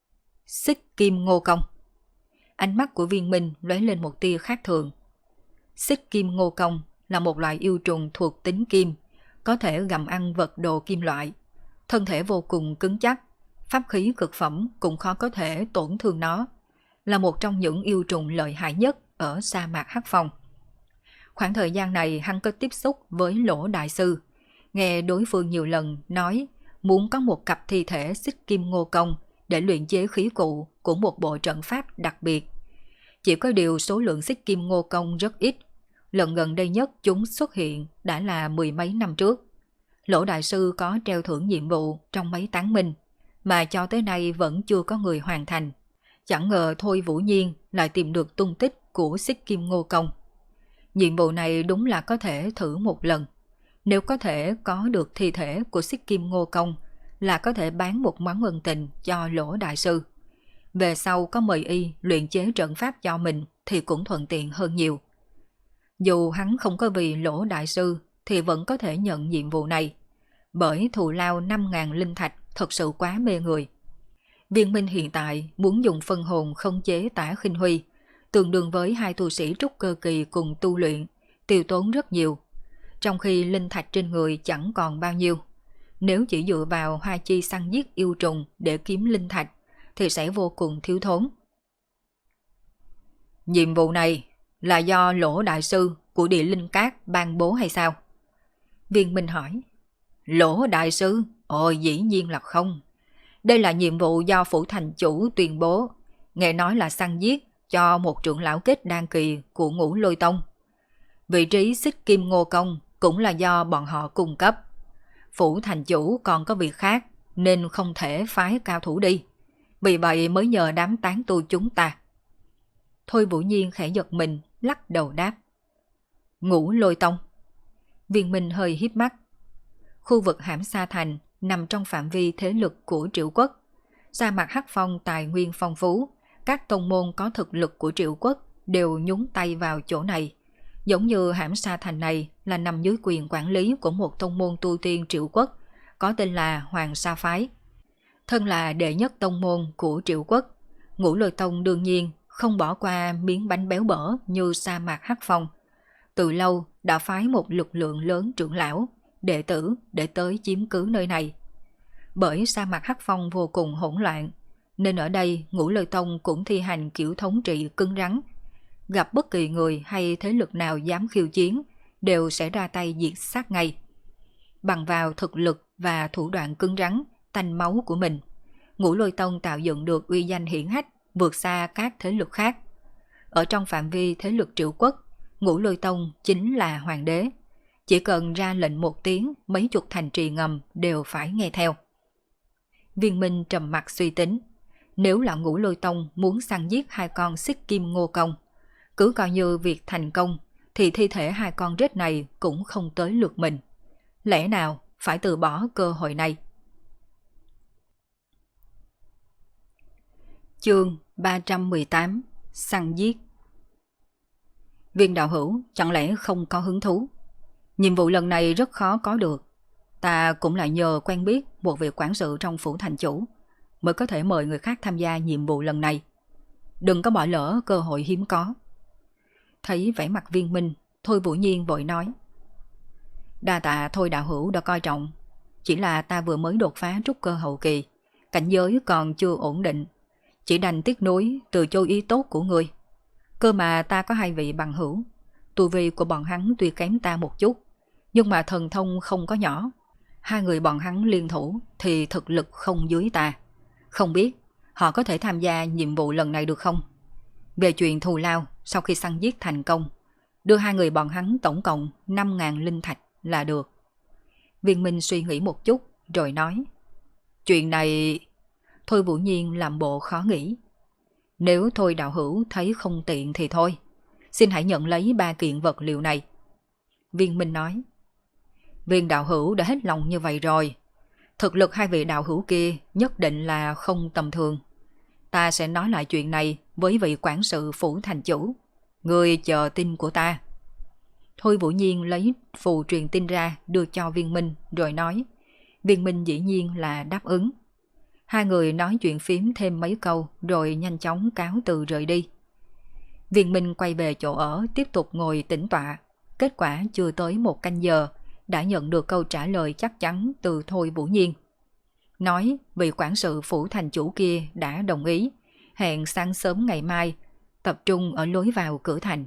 Xích kim ngô công. Ánh mắt của Viên Minh lóe lên một tia khác thường. Xích kim ngô công là một loại yêu trùng thuộc tính kim, có thể gặm ăn vật đồ kim loại. Thân thể vô cùng cứng chắc, pháp khí cực phẩm cũng khó có thể tổn thương nó. Là một trong những yêu trùng lợi hại nhất ở sa mạc Hắc Phong. Khoảng thời gian này hắn có tiếp xúc với Lỗ Đại Sư, nghe đối phương nhiều lần nói muốn có một cặp thi thể xích kim ngô công để luyện chế khí cụ của một bộ trận pháp đặc biệt. Chỉ có điều số lượng xích kim ngô công rất ít, lần gần đây nhất chúng xuất hiện đã là 10 mấy năm trước. Lỗ Đại Sư có treo thưởng nhiệm vụ trong mấy tán minh, mà cho tới nay vẫn chưa có người hoàn thành. Chẳng ngờ Thôi Vũ Nhiên lại tìm được tung tích của xích kim ngô công. Nhiệm vụ này đúng là có thể thử một lần. Nếu có thể có được thi thể của xích kim ngô công, là có thể bán một món ân tình cho Lỗ Đại Sư. Về sau có mời y luyện chế trận pháp cho mình thì cũng thuận tiện hơn nhiều. Dù hắn không có vì Lỗ Đại Sư thì vẫn có thể nhận nhiệm vụ này, bởi thù lao 5.000 linh thạch thật sự quá mê người. Viên Minh hiện tại muốn dùng phân hồn không chế Tả Khinh Huy, tương đương với 2 tu sĩ trúc cơ kỳ cùng tu luyện, tiêu tốn rất nhiều, trong khi linh thạch trên người chẳng còn bao nhiêu. Nếu chỉ dựa vào hoa chi săn giết yêu trùng để kiếm linh thạch thì sẽ vô cùng thiếu thốn. Nhiệm vụ này là do Lỗ Đại Sư của Địa Linh Cát ban bố hay sao? Viên Minh hỏi. Lỗ Đại Sư? Ồ, dĩ nhiên là không. Đây là nhiệm vụ do phủ thành chủ tuyên bố, nghe nói là săn giết cho một trưởng lão kết đan kỳ của Ngũ Lôi Tông. Vị trí xích kim ngô công cũng là do bọn họ cung cấp. Phủ thành chủ còn có việc khác nên không thể phái cao thủ đi. Vì vậy mới nhờ đám tán tu chúng ta. Thôi Vũ Nhiên khẽ giật mình, lắc đầu đáp. Ngũ Lôi Tông. Viên Minh hơi híp mắt. Khu vực Hãm Sa Thành nằm trong phạm vi thế lực của Triệu Quốc. Sa mạc Hắc Phong tài nguyên phong phú, các tông môn có thực lực của Triệu Quốc đều nhúng tay vào chỗ này. Giống như Hãm Sa Thành này là nằm dưới quyền quản lý của một tông môn tu tiên Triệu Quốc, có tên là Hoàng Sa Phái. Thân là đệ nhất tông môn của Triệu Quốc, Ngũ Lôi Tông đương nhiên không bỏ qua miếng bánh béo bở như sa mạc Hắc Phong. Từ lâu đã phái một lực lượng lớn trưởng lão, đệ tử để tới chiếm cứ nơi này. Bởi sa mạc Hắc Phong vô cùng hỗn loạn, nên ở đây Ngũ Lôi Tông cũng thi hành kiểu thống trị cứng rắn. Gặp bất kỳ người hay thế lực nào dám khiêu chiến, đều sẽ ra tay diệt sát ngay. Bằng vào thực lực và thủ đoạn cứng rắn, tanh máu của mình, Ngũ Lôi Tông tạo dựng được uy danh hiển hách, vượt xa các thế lực khác. Ở trong phạm vi thế lực Triệu Quốc, Ngũ Lôi Tông chính là hoàng đế. Chỉ cần ra lệnh một tiếng, mấy chục thành trì ngầm đều phải nghe theo. Viên Minh trầm mặt suy tính. Nếu là Ngũ Lôi Tông muốn săn giết 2 con xích kim ngô công, cứ coi như việc thành công, thì thi thể 2 con rết này cũng không tới lượt mình. Lẽ nào phải từ bỏ cơ hội này. Chương 318: Săn giết. Viên đạo hữu chẳng lẽ không có hứng thú? Nhiệm vụ lần này rất khó có được. Ta cũng lại nhờ quen biết một vị quản sự trong phủ thành chủ mới có thể mời người khác tham gia nhiệm vụ lần này. Đừng có bỏ lỡ cơ hội hiếm có. Thấy vẻ mặt Viên Minh, Thôi Vũ Nhiên vội nói: Đa tạ Thôi đạo hữu đã coi trọng. Chỉ là ta vừa mới đột phá trúc cơ hậu kỳ, cảnh giới còn chưa ổn định, chỉ đành tiếc nuối từ chối ý tốt của ngươi. Cơ mà ta có hai vị bằng hữu, tu vi của bọn hắn tuy kém ta một chút, nhưng mà thần thông không có nhỏ. Hai người bọn hắn liên thủ thì thực lực không dưới ta. Không biết họ có thể tham gia nhiệm vụ lần này được không? Về chuyện thù lao, sau khi săn giết thành công, đưa hai người bọn hắn tổng cộng 5.000 linh thạch là được. Viên Minh suy nghĩ một chút rồi nói: Chuyện này... Thôi Vũ Nhiên làm bộ khó nghĩ. Nếu Thôi đạo hữu thấy không tiện thì thôi, xin hãy nhận lấy 3 kiện vật liệu này. Viên Minh nói: Viên đạo hữu đã hết lòng như vậy rồi. Thực lực hai vị đạo hữu kia nhất định là không tầm thường. Ta sẽ nói lại chuyện này với vị quản sự phủ thành chủ. Người chờ tin của ta. Thôi Vũ Nhiên lấy phù truyền tin ra đưa cho Viên Minh rồi nói. Viên Minh dĩ nhiên là đáp ứng. Hai người nói chuyện phím thêm mấy câu rồi nhanh chóng cáo từ rời đi. Viên Minh quay về chỗ ở tiếp tục ngồi tĩnh tọa. Kết quả chưa tới 1 canh giờ đã nhận được câu trả lời chắc chắn từ Thôi Vũ Nhiên. Nói vị quản sự phủ thành chủ kia đã đồng ý, hẹn sáng sớm ngày mai tập trung ở lối vào cửa thành.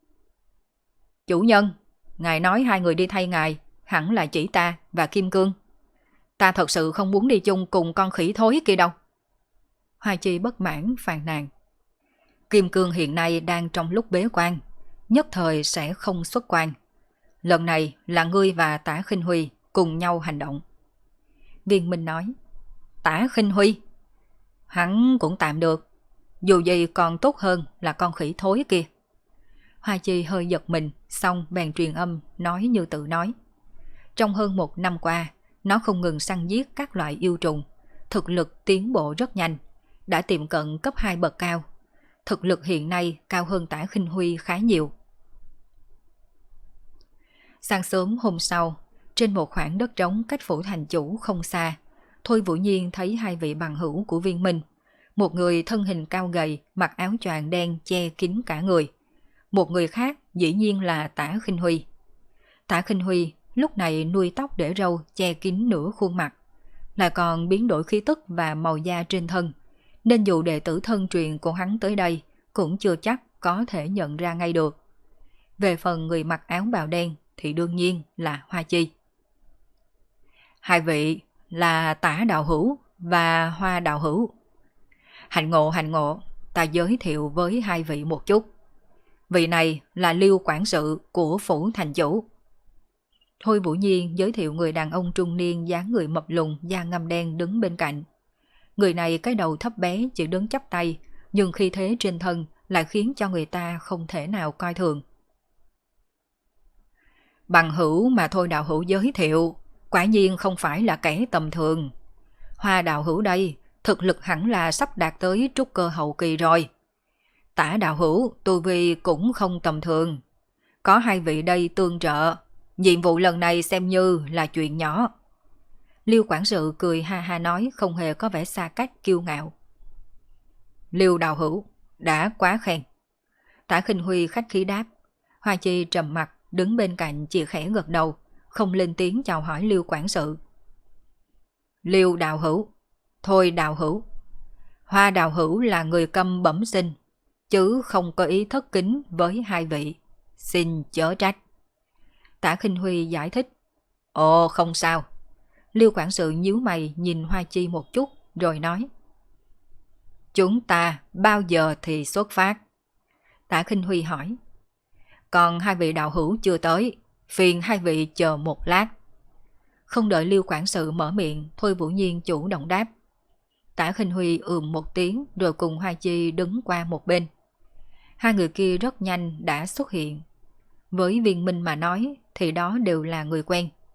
Chủ nhân, ngài nói hai người đi thay ngài hẳn là chỉ ta và Kim Cương. Ta thật sự không muốn đi chung cùng con khỉ thối kia đâu. Hoa Chi bất mãn phàn nàn. Kim Cương hiện nay đang trong lúc bế quan, nhất thời sẽ không xuất quan. Lần này là ngươi và Tả Khinh Huy cùng nhau hành động. Viên Minh nói: Tả Khinh Huy? Hắn cũng tạm được, dù gì còn tốt hơn là con khỉ thối kia. Hoa Chi hơi giật mình, xong bèn truyền âm nói như tự nói. Trong hơn 1 năm qua, nó không ngừng săn giết các loại yêu trùng, thực lực tiến bộ rất nhanh, đã tiệm cận cấp 2 bậc cao. Thực lực hiện nay cao hơn Tả Khinh Huy khá nhiều. Sáng sớm hôm sau, trên một khoảng đất trống cách phủ thành chủ không xa, Thôi Vũ Nhiên thấy hai vị bằng hữu của Viên Minh. Một người thân hình cao gầy, mặc áo choàng đen che kín cả người. Một người khác dĩ nhiên là Tả Khinh Huy. Tả Khinh Huy lúc này nuôi tóc để râu che kín nửa khuôn mặt, lại còn biến đổi khí tức và màu da trên thân, nên dù đệ tử thân truyền của hắn tới đây cũng chưa chắc có thể nhận ra ngay được. Về phần người mặc áo bào đen thì đương nhiên là Hoa Chi. Hai vị là Tả đạo hữu và Hoa đạo hữu. Hạnh ngộ, ta giới thiệu với hai vị một chút. Vị này là Liêu quản sự của phủ thành chủ. Thôi Vũ Nhiên giới thiệu người đàn ông trung niên dáng người mập lùn da ngăm đen đứng bên cạnh. Người này cái đầu thấp bé chỉ đứng chắp tay, nhưng khí thế trên thân lại khiến cho người ta không thể nào coi thường. Bằng hữu mà Thôi đạo hữu giới thiệu quả nhiên không phải là kẻ tầm thường. Hoa đạo hữu đây thực lực hẳn là sắp đạt tới trúc cơ hậu kỳ rồi. Tả đạo hữu tu vi cũng không tầm thường. Có hai vị đây tương trợ, nhiệm vụ lần này xem như là chuyện nhỏ. Liêu quản sự cười ha ha nói, không hề có vẻ xa cách kiêu ngạo. Liêu đạo hữu đã quá khen. Tả Khinh Huy khách khí đáp. Hoa Chi trầm mặt đứng bên cạnh chỉ khẽ gật đầu, không lên tiếng chào hỏi Liêu quản sự. Liêu đạo hữu, Thôi đạo hữu, Hoa đạo hữu là người câm bẩm sinh, chứ không có ý thất kính với hai vị, xin chớ trách. Tả Khinh Huy giải thích. Ồ không sao. Liêu quản sự nhíu mày nhìn Hoa Chi một chút rồi nói. Chúng ta bao giờ thì xuất phát? Tả Khinh Huy hỏi. Còn hai vị đạo hữu chưa tới, phiền hai vị chờ một lát. Không đợi Liêu quản sự mở miệng, Thôi Vũ Nhiên chủ động đáp. Tả Khinh Huy một tiếng rồi cùng Hoa Chi đứng qua một bên. Hai người kia rất nhanh đã xuất hiện. Với Viên Minh mà nói thì đó đều là người quen.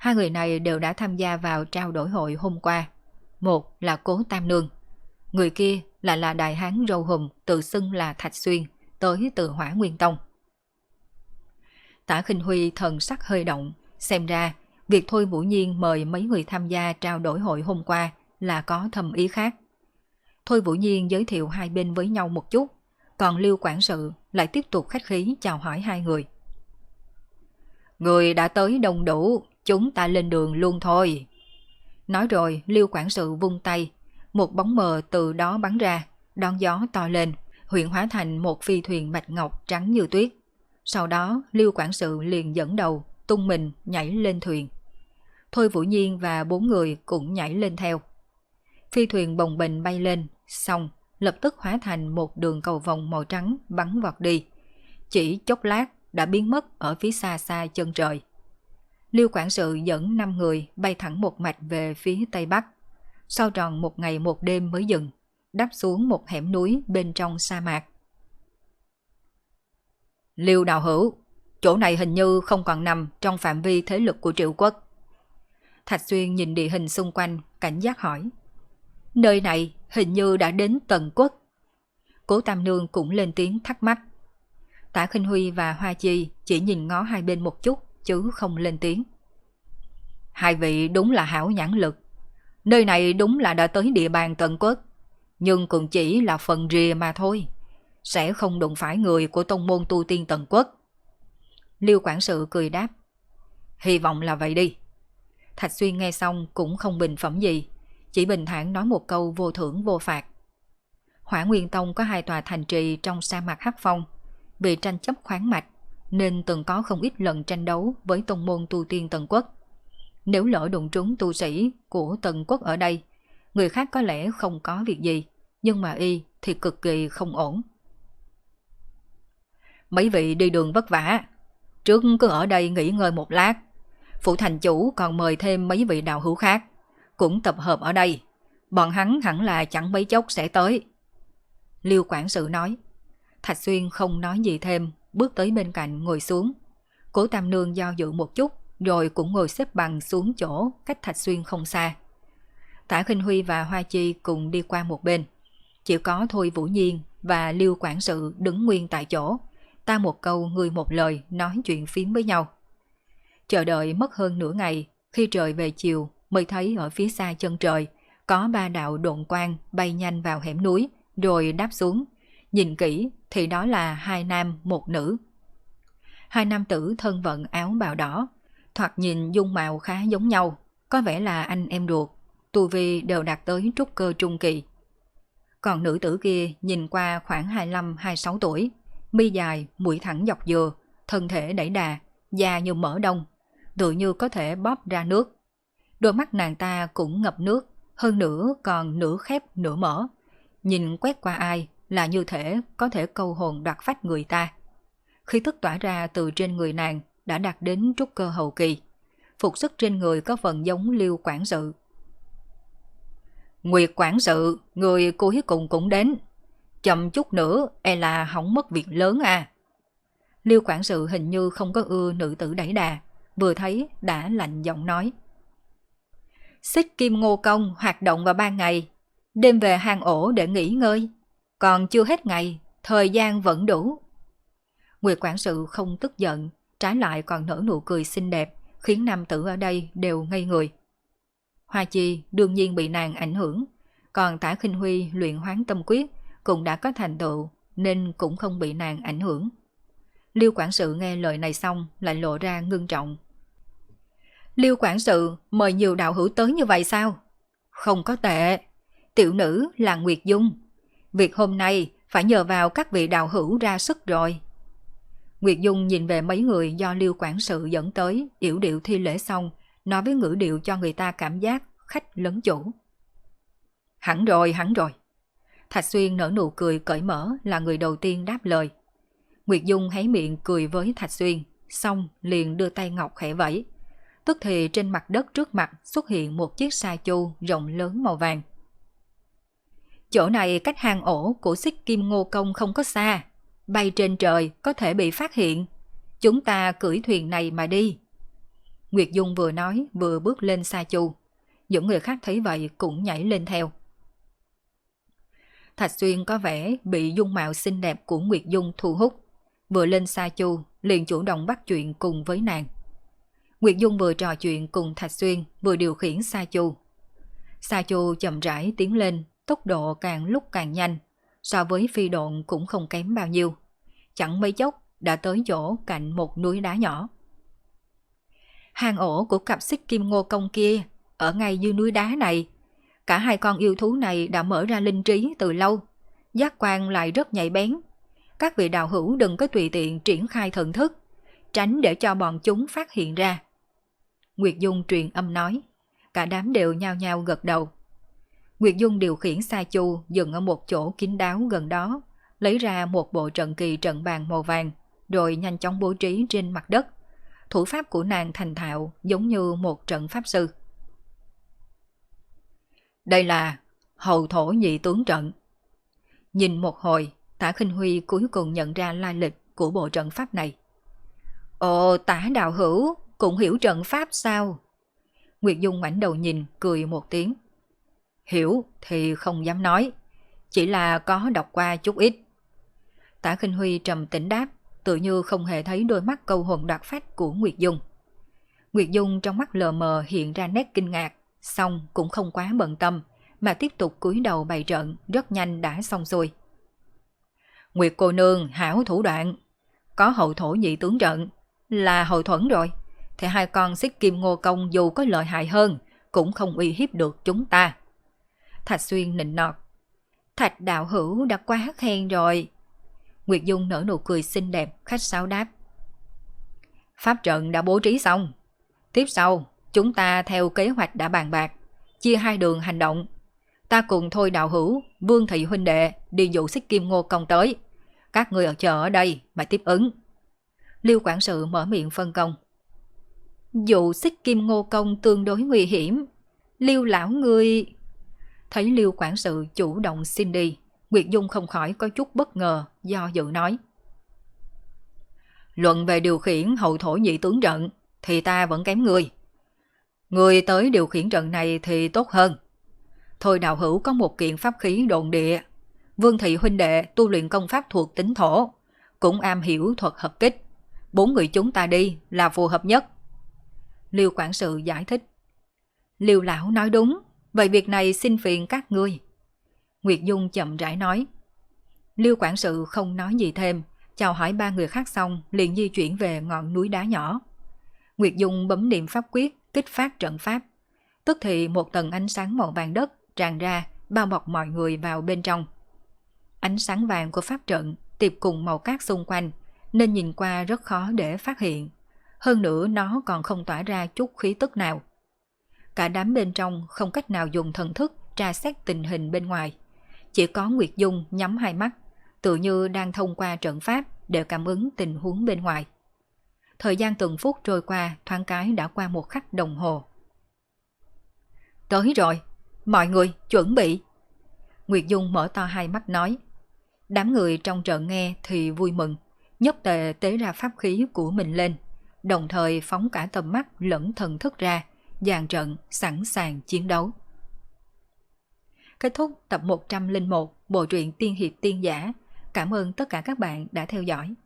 Hai người này đều đã tham gia vào trao đổi hội hôm qua. Một là Cố Tam Nương, người kia là đại hán râu hùm tự xưng là Thạch Xuyên, tới từ Hỏa Nguyên Tông. Tả Khinh Huy thần sắc hơi động, xem ra việc Thôi Vũ Nhiên mời mấy người tham gia trao đổi hội hôm qua là có thâm ý khác. Thôi Vũ Nhiên giới thiệu hai bên với nhau một chút, còn Lưu quản sự lại tiếp tục khách khí chào hỏi hai người. Người đã tới đông đủ, chúng ta lên đường luôn thôi. Nói rồi Lưu quản sự vung tay, một bóng mờ từ đó bắn ra, đón gió to lên, huyện hóa thành một phi thuyền bạch ngọc trắng như tuyết. Sau đó Lưu quản sự liền dẫn đầu, tung mình nhảy lên thuyền. Thôi Vũ Nhiên và 4 người cũng nhảy lên theo. Phi thuyền bồng bềnh bay lên, xong lập tức hóa thành một đường cầu vồng màu trắng bắn vọt đi. Chỉ chốc lát đã biến mất ở phía xa xa chân trời. Lưu quản sự dẫn 5 người bay thẳng một mạch về phía tây bắc. Sau tròn 1 ngày 1 đêm mới dừng, đáp xuống một hẻm núi bên trong sa mạc. Lưu đạo hữu, chỗ này hình như không còn nằm trong phạm vi thế lực của Triệu Quốc. Thạch Xuyên nhìn địa hình xung quanh, cảnh giác hỏi. Nơi này hình như đã đến Tần Quốc. Cố Tam Nương cũng lên tiếng thắc mắc. Tả Khinh Huy và Hoa Chi chỉ nhìn ngó hai bên một chút, chứ không lên tiếng. Hai vị đúng là hảo nhãn lực. Nơi này đúng là đã tới địa bàn Tần Quốc, nhưng cũng chỉ là phần rìa mà thôi, sẽ không đụng phải người của tông môn tu tiên Tần Quốc. Lưu quản sự cười đáp. Hy vọng là vậy đi. Thạch Xuyên nghe xong cũng không bình phẩm gì, chỉ bình thản nói một câu vô thưởng vô phạt. Hỏa Nguyên Tông có 2 tòa thành trì trong sa mạc Hắc Phong, vì tranh chấp khoáng mạch nên từng có không ít lần tranh đấu với tông môn tu tiên Tần Quốc. Nếu lỡ đụng trúng tu sĩ của Tần Quốc ở đây, người khác có lẽ không có việc gì, nhưng mà y thì cực kỳ không ổn. Mấy vị đi đường vất vả, trước cứ ở đây nghỉ ngơi một lát. Phủ thành chủ còn mời thêm mấy vị đạo hữu khác, cũng tập hợp ở đây. Bọn hắn hẳn là chẳng mấy chốc sẽ tới. Lưu quản sự nói. Thạch Xuyên không nói gì thêm, bước tới bên cạnh ngồi xuống. Cố Tam Nương do dự một chút, rồi cũng ngồi xếp bằng xuống chỗ cách Thạch Xuyên không xa. Tả Khinh Huy và Hoa Chi cùng đi qua một bên. Chỉ có Thôi Vũ Nhiên và Lưu quản sự đứng nguyên tại chỗ, ta một câu người một lời nói chuyện phiếm với nhau. Chờ đợi mất hơn nửa ngày, khi trời về chiều mới thấy ở phía xa chân trời có 3 đạo độn quang bay nhanh vào hẻm núi rồi đáp xuống. Nhìn kỹ thì đó là 2 nam 1 nữ. 2 nam tử thân vận áo bào đỏ, thoạt nhìn dung mạo khá giống nhau, có vẻ là anh em ruột, tu vi đều đạt tới trúc cơ trung kỳ. Còn nữ tử kia nhìn qua khoảng 25-26 tuổi, mi dài, mũi thẳng dọc dừa, thân thể đẩy đà, da như mỡ đông, tự như có thể bóp ra nước. Đôi mắt nàng ta cũng ngập nước, hơn nữa còn nửa khép nửa mở, nhìn quét qua ai là như thể có thể câu hồn đoạt phách người ta. Khí tức tỏa ra từ trên người nàng đã đạt đến trúc cơ hậu kỳ, phục sức trên người có phần giống Lưu quản sự. Nguyệt quản sự, người cuối cùng cũng đến. Chậm chút nữa e là hỏng mất việc lớn à. Lưu quản sự hình như không có ưa nữ tử đẩy đà, vừa thấy đã lạnh giọng nói. Xích Kim Ngô Công hoạt động vào ban ngày, đêm về hang ổ để nghỉ ngơi. Còn chưa hết ngày, thời gian vẫn đủ. Nguyệt quản sự không tức giận, trái lại còn nở nụ cười xinh đẹp, khiến nam tử ở đây đều ngây người. Hoa Chi đương nhiên bị nàng ảnh hưởng, còn Tả Khinh Huy luyện hoán tâm quyết cũng đã có thành tựu nên cũng không bị nàng ảnh hưởng. Lưu quản sự nghe lời này xong lại lộ ra ngưng trọng. Lưu quản sự mời nhiều đạo hữu tới như vậy sao? Không có tệ, tiểu nữ là Nguyệt Dung. Việc hôm nay phải nhờ vào các vị đạo hữu ra sức rồi. Nguyệt Dung nhìn về mấy người do Lưu quản sự dẫn tới, yểu điệu thi lễ xong, nói với ngữ điệu cho người ta cảm giác khách lấn chủ. Hẳn rồi, hẳn rồi. Thạch Xuyên nở nụ cười cởi mở là người đầu tiên đáp lời. Nguyệt Dung hé miệng cười với Thạch Xuyên, xong liền đưa tay ngọc khẽ vẫy. Tức thì trên mặt đất trước mặt xuất hiện một chiếc sa chu rộng lớn màu vàng. Chỗ này cách hang ổ của Xích Kim Ngô Công không có xa, bay trên trời có thể bị phát hiện. Chúng ta cưỡi thuyền này mà đi. Nguyệt Dung vừa nói vừa bước lên Sa Chu. Những người khác thấy vậy cũng nhảy lên theo. Thạch Xuyên có vẻ bị dung mạo xinh đẹp của Nguyệt Dung thu hút. Vừa lên Sa Chu liền chủ động bắt chuyện cùng với nàng. Nguyệt Dung vừa trò chuyện cùng Thạch Xuyên vừa điều khiển Sa Chu. Sa Chu chậm rãi tiến lên, tốc độ càng lúc càng nhanh, so với phi độn cũng không kém bao nhiêu. Chẳng mấy chốc đã tới chỗ cạnh một núi đá nhỏ. Hang ổ của cặp xích kim ngô công kia ở ngay dưới núi đá này. Cả hai con yêu thú này đã mở ra linh trí từ lâu, giác quan lại rất nhạy bén. Các vị đạo hữu đừng có tùy tiện triển khai thần thức, tránh để cho bọn chúng phát hiện ra. Nguyệt Dung truyền âm nói, cả đám đều nhao nhao gật đầu. Nguyệt Dung điều khiển Sa Chu dừng ở một chỗ kín đáo gần đó, lấy ra một bộ trận kỳ trận bàn màu vàng, rồi nhanh chóng bố trí trên mặt đất. Thủ pháp của nàng thành thạo giống như một trận pháp sư. Đây là hầu thổ nhị tướng trận. Nhìn một hồi, Tả Khinh Huy cuối cùng nhận ra lai lịch của bộ trận pháp này. Ồ, Tả đạo hữu cũng hiểu trận pháp sao? Nguyệt Dung ngoảnh đầu nhìn, cười một tiếng. Hiểu thì không dám nói, chỉ là có đọc qua chút ít. Tả Khinh Huy trầm tĩnh đáp, tự như không hề thấy đôi mắt câu hồn đoạt phách của Nguyệt Dung. Nguyệt Dung trong mắt lờ mờ hiện ra nét kinh ngạc, xong cũng không quá bận tâm, mà tiếp tục cúi đầu bày trận, rất nhanh đã xong xuôi. Nguyệt cô nương hảo thủ đoạn, có hậu thổ nhị tướng trận, là hậu thuẫn rồi, thì hai con xích kim ngô công dù có lợi hại hơn, cũng không uy hiếp được chúng ta. Thạch Xuyên nịnh nọt. Thạch đạo hữu đã quá khen rồi. Nguyệt Dung nở nụ cười xinh đẹp, khách sáo đáp. Pháp trận đã bố trí xong. Tiếp sau, chúng ta theo kế hoạch đã bàn bạc, chia hai đường hành động. Ta cùng Thôi đạo hữu, Vương thị huynh đệ đi dụ xích kim ngô công tới. Các người chờ ở đây mà tiếp ứng. Liêu quản sự mở miệng phân công. Dụ xích kim ngô công tương đối nguy hiểm. Liêu lão ngươi... Thấy Liêu quản sự chủ động xin đi, Nguyệt Dung không khỏi có chút bất ngờ, do dự nói. Luận về điều khiển hậu thổ nhị tướng trận thì ta vẫn kém ngươi. Ngươi tới điều khiển trận này thì tốt hơn. Thôi đạo hữu có một kiện pháp khí độn địa. Vương thị huynh đệ tu luyện công pháp thuộc tính thổ, cũng am hiểu thuật hợp kích. 4 người chúng ta đi là phù hợp nhất. Liêu quản sự giải thích. Liêu lão nói đúng, vậy việc này xin phiền các ngươi. Nguyệt Dung chậm rãi nói. Liêu quản sự không nói gì thêm, chào hỏi 3 người khác xong liền di chuyển về ngọn núi đá nhỏ. Nguyệt Dung bấm niệm pháp quyết, kích phát trận pháp. Tức thì một tầng ánh sáng màu vàng đất tràn ra, bao bọc mọi người vào bên trong. Ánh sáng vàng của pháp trận tiệp cùng màu cát xung quanh, nên nhìn qua rất khó để phát hiện. Hơn nữa nó còn không tỏa ra chút khí tức nào. Cả đám bên trong không cách nào dùng thần thức tra xét tình hình bên ngoài. Chỉ có Nguyệt Dung nhắm hai mắt, tự như đang thông qua trận pháp để cảm ứng tình huống bên ngoài. Thời gian từng phút trôi qua, thoáng cái đã qua một khắc đồng hồ. Tới rồi, mọi người chuẩn bị. Nguyệt Dung mở to hai mắt nói. Đám người trong trận nghe thì vui mừng, nhất tề tế ra pháp khí của mình lên, đồng thời phóng cả tầm mắt lẫn thần thức ra, dàn trận sẵn sàng chiến đấu. Kết thúc tập 101 bộ truyện Tiên hiệp tiên giả. Cảm ơn tất cả các bạn đã theo dõi.